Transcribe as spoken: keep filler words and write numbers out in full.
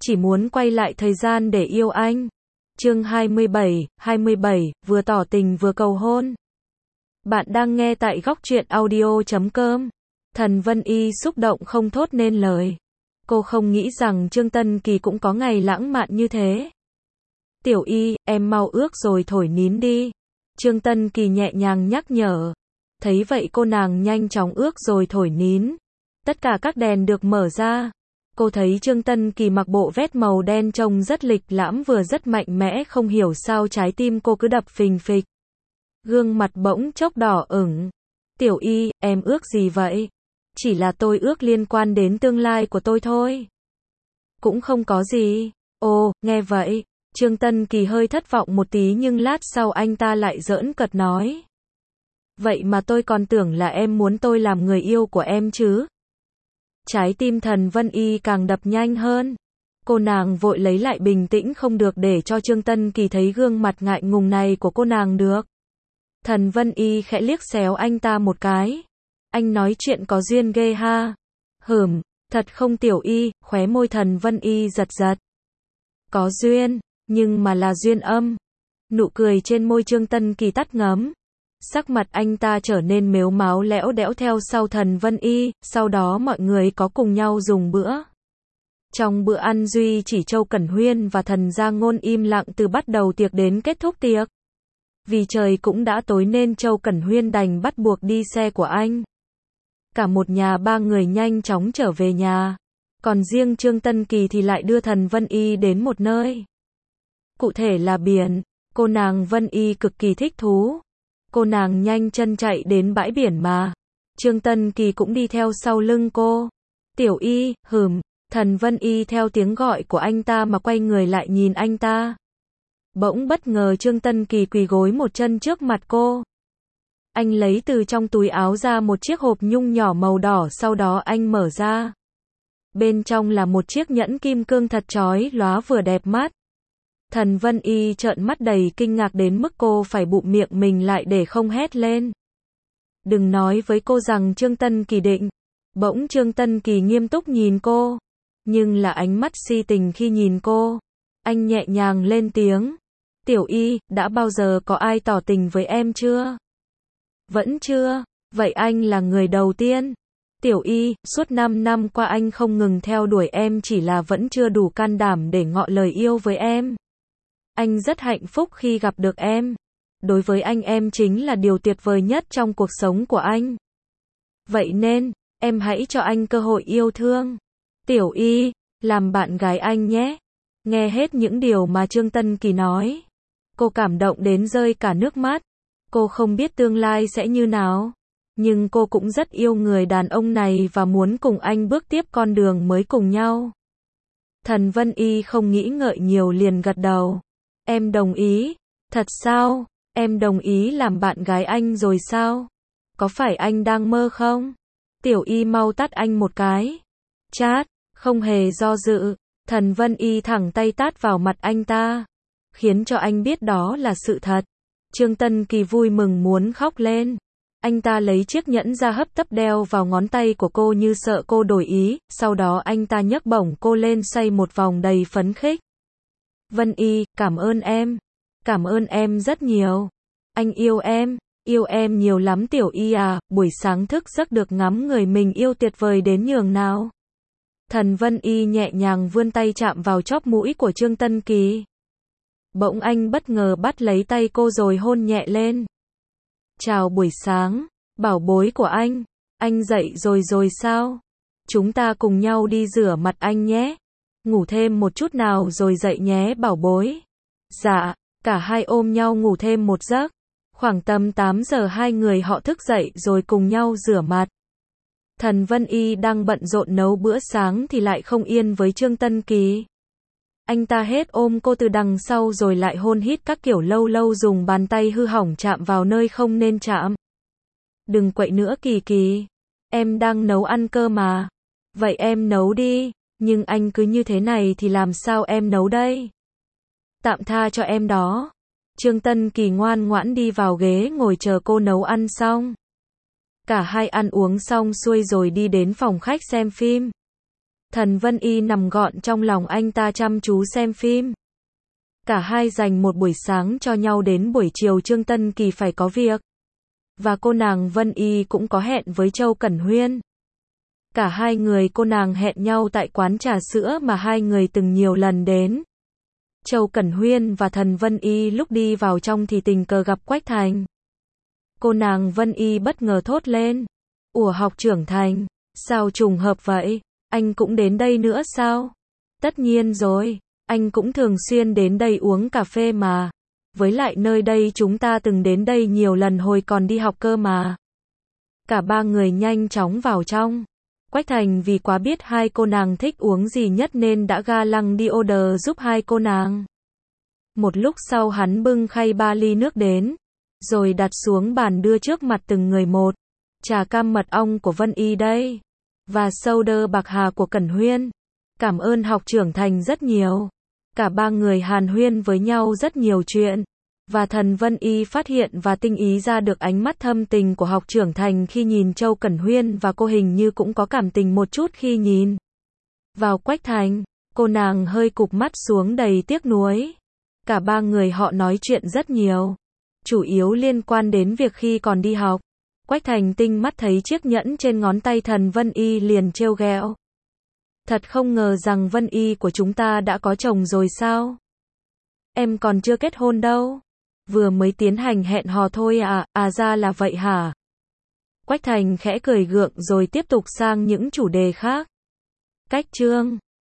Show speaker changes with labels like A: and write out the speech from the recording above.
A: chỉ muốn quay lại thời gian để yêu anh. Chương hai mươi bảy, hai mươi bảy, vừa tỏ tình vừa cầu hôn. Bạn đang nghe tại góc truyện audio chấm com. Thần Vân Y xúc động không thốt nên lời. Cô không nghĩ rằng Trương Tân Kỳ cũng có ngày lãng mạn như thế. Tiểu Y, em mau ước rồi thổi nín đi. Trương Tân Kỳ nhẹ nhàng nhắc nhở. Thấy vậy cô nàng nhanh chóng ước rồi thổi nín. Tất cả các đèn được mở ra. Cô thấy Trương Tân Kỳ mặc bộ vest màu đen trông rất lịch lãm vừa rất mạnh mẽ, không hiểu sao trái tim cô cứ đập phình phịch. Gương mặt bỗng chốc đỏ ửng. Tiểu Y, em ước gì vậy? Chỉ là tôi ước liên quan đến tương lai của tôi thôi. Cũng không có gì. Ồ, nghe vậy, Trương Tân Kỳ hơi thất vọng một tí nhưng lát sau anh ta lại giỡn cợt nói. Vậy mà tôi còn tưởng là em muốn tôi làm người yêu của em chứ. Trái tim Thần Vân Y càng đập nhanh hơn. Cô nàng vội lấy lại bình tĩnh không được để cho Trương Tân Kỳ thấy gương mặt ngại ngùng này của cô nàng được. Thần Vân Y khẽ liếc xéo anh ta một cái. Anh nói chuyện có duyên ghê ha. Hửm, thật không Tiểu Y, khóe môi Thần Vân Y giật giật. Có duyên, nhưng mà là duyên âm. Nụ cười trên môi Trương Tân Kỳ tắt ngấm. Sắc mặt anh ta trở nên mếu máo lẽo đẽo theo sau Thần Vân Y, sau đó mọi người có cùng nhau dùng bữa. Trong bữa ăn duy chỉ Châu Cẩn Huyên và Thần Gia Ngôn im lặng từ bắt đầu tiệc đến kết thúc tiệc. Vì trời cũng đã tối nên Châu Cẩn Huyên đành bắt buộc đi xe của anh. Cả một nhà ba người nhanh chóng trở về nhà. Còn riêng Trương Tân Kỳ thì lại đưa Thần Vân Y đến một nơi. Cụ thể là biển. Cô nàng Vân Y cực kỳ thích thú. Cô nàng nhanh chân chạy đến bãi biển mà. Trương Tân Kỳ cũng đi theo sau lưng cô. Tiểu Y, hửm, Thần Vân Y theo tiếng gọi của anh ta mà quay người lại nhìn anh ta. Bỗng bất ngờ Trương Tân Kỳ quỳ gối một chân trước mặt cô. Anh lấy từ trong túi áo ra một chiếc hộp nhung nhỏ màu đỏ, sau đó anh mở ra. Bên trong là một chiếc nhẫn kim cương thật chói lóa vừa đẹp mắt. Thần Vân Y trợn mắt đầy kinh ngạc đến mức cô phải bụm miệng mình lại để không hét lên. Đừng nói với cô rằng Trương Tân Kỳ định. Bỗng Trương Tân Kỳ nghiêm túc nhìn cô. Nhưng là ánh mắt si tình khi nhìn cô. Anh nhẹ nhàng lên tiếng. Tiểu Y, đã bao giờ có ai tỏ tình với em chưa? Vẫn chưa. Vậy anh là người đầu tiên. Tiểu Y, suốt năm năm qua anh không ngừng theo đuổi em, chỉ là vẫn chưa đủ can đảm để ngỏ lời yêu với em. Anh rất hạnh phúc khi gặp được em. Đối với anh em chính là điều tuyệt vời nhất trong cuộc sống của anh. Vậy nên, em hãy cho anh cơ hội yêu thương. Tiểu Y, làm bạn gái anh nhé. Nghe hết những điều mà Trương Tân Kỳ nói. Cô cảm động đến rơi cả nước mắt. Cô không biết tương lai sẽ như nào. Nhưng cô cũng rất yêu người đàn ông này và muốn cùng anh bước tiếp con đường mới cùng nhau. Thần Vân Y không nghĩ ngợi nhiều liền gật đầu. Em đồng ý. Thật sao? Em đồng ý làm bạn gái anh rồi sao? Có phải anh đang mơ không? Tiểu Y mau tát anh một cái. Chát, không hề do dự. Thần Vân Y thẳng tay tát vào mặt anh ta. Khiến cho anh biết đó là sự thật. Trương Tân Kỳ vui mừng muốn khóc lên. Anh ta lấy chiếc nhẫn ra hấp tấp đeo vào ngón tay của cô như sợ cô đổi ý. Sau đó anh ta nhấc bổng cô lên xoay một vòng đầy phấn khích. Vân Y, cảm ơn em. Cảm ơn em rất nhiều. Anh yêu em. Yêu em nhiều lắm Tiểu Y à. Buổi sáng thức giấc được ngắm người mình yêu tuyệt vời đến nhường nào. Thần Vân Y nhẹ nhàng vươn tay chạm vào chóp mũi của Trương Tân Kỳ. Bỗng anh bất ngờ bắt lấy tay cô rồi hôn nhẹ lên. Chào buổi sáng, bảo bối của anh. Anh dậy rồi rồi sao? Chúng ta cùng nhau đi rửa mặt anh nhé. Ngủ thêm một chút nào rồi dậy nhé bảo bối. Dạ, cả hai ôm nhau ngủ thêm một giấc. Khoảng tầm tám giờ hai người họ thức dậy rồi cùng nhau rửa mặt. Thần Vân Y đang bận rộn nấu bữa sáng thì lại không yên với Trương Tân Kỳ. Anh ta hết ôm cô từ đằng sau rồi lại hôn hít các kiểu, lâu lâu dùng bàn tay hư hỏng chạm vào nơi không nên chạm. Đừng quậy nữa Kỳ Kỳ. Em đang nấu ăn cơ mà. Vậy em nấu đi. Nhưng anh cứ như thế này thì làm sao em nấu đây? Tạm tha cho em đó. Trương Tân Kỳ ngoan ngoãn đi vào ghế ngồi chờ cô nấu ăn xong. Cả hai ăn uống xong xuôi rồi đi đến phòng khách xem phim. Thần Vân Y nằm gọn trong lòng anh ta chăm chú xem phim. Cả hai dành một buổi sáng cho nhau đến buổi chiều Trương Tân Kỳ phải có việc. Và cô nàng Vân Y cũng có hẹn với Châu Cẩn Huyên. Cả hai người cô nàng hẹn nhau tại quán trà sữa mà hai người từng nhiều lần đến. Châu Cẩn Huyên và Thần Vân Y lúc đi vào trong thì tình cờ gặp Quách Thành. Cô nàng Vân Y bất ngờ thốt lên. Ủa học trưởng Thành, sao trùng hợp vậy? Anh cũng đến đây nữa sao? Tất nhiên rồi, anh cũng thường xuyên đến đây uống cà phê mà. Với lại nơi đây chúng ta từng đến đây nhiều lần hồi còn đi học cơ mà. Cả ba người nhanh chóng vào trong. Quách Thành vì quá biết hai cô nàng thích uống gì nhất nên đã ga lăng đi order giúp hai cô nàng. Một lúc sau hắn bưng khay ba ly nước đến, rồi đặt xuống bàn đưa trước mặt từng người một. Trà cam mật ong của Vân Y đây, và soda bạc hà của Cẩn Huyên. Cảm ơn học trưởng Thành rất nhiều. Cả ba người hàn huyên với nhau rất nhiều chuyện. Và Thần Vân Y phát hiện và tinh ý ra được ánh mắt thâm tình của học trưởng Thành khi nhìn Châu Cẩn Huyên, và cô hình như cũng có cảm tình một chút khi nhìn vào Quách Thành. Cô nàng hơi cụp mắt xuống đầy tiếc nuối. Cả ba người họ nói chuyện rất nhiều, chủ yếu liên quan đến việc khi còn đi học. Quách Thành tinh mắt thấy chiếc nhẫn trên ngón tay Thần Vân Y liền trêu ghẹo. Thật không ngờ rằng Vân Y của chúng ta đã có chồng rồi sao? Em còn chưa kết hôn đâu. Vừa mới tiến hành hẹn hò thôi à, à ra là vậy hả? Quách Thành khẽ cười gượng rồi tiếp tục sang những chủ đề khác. Cách chương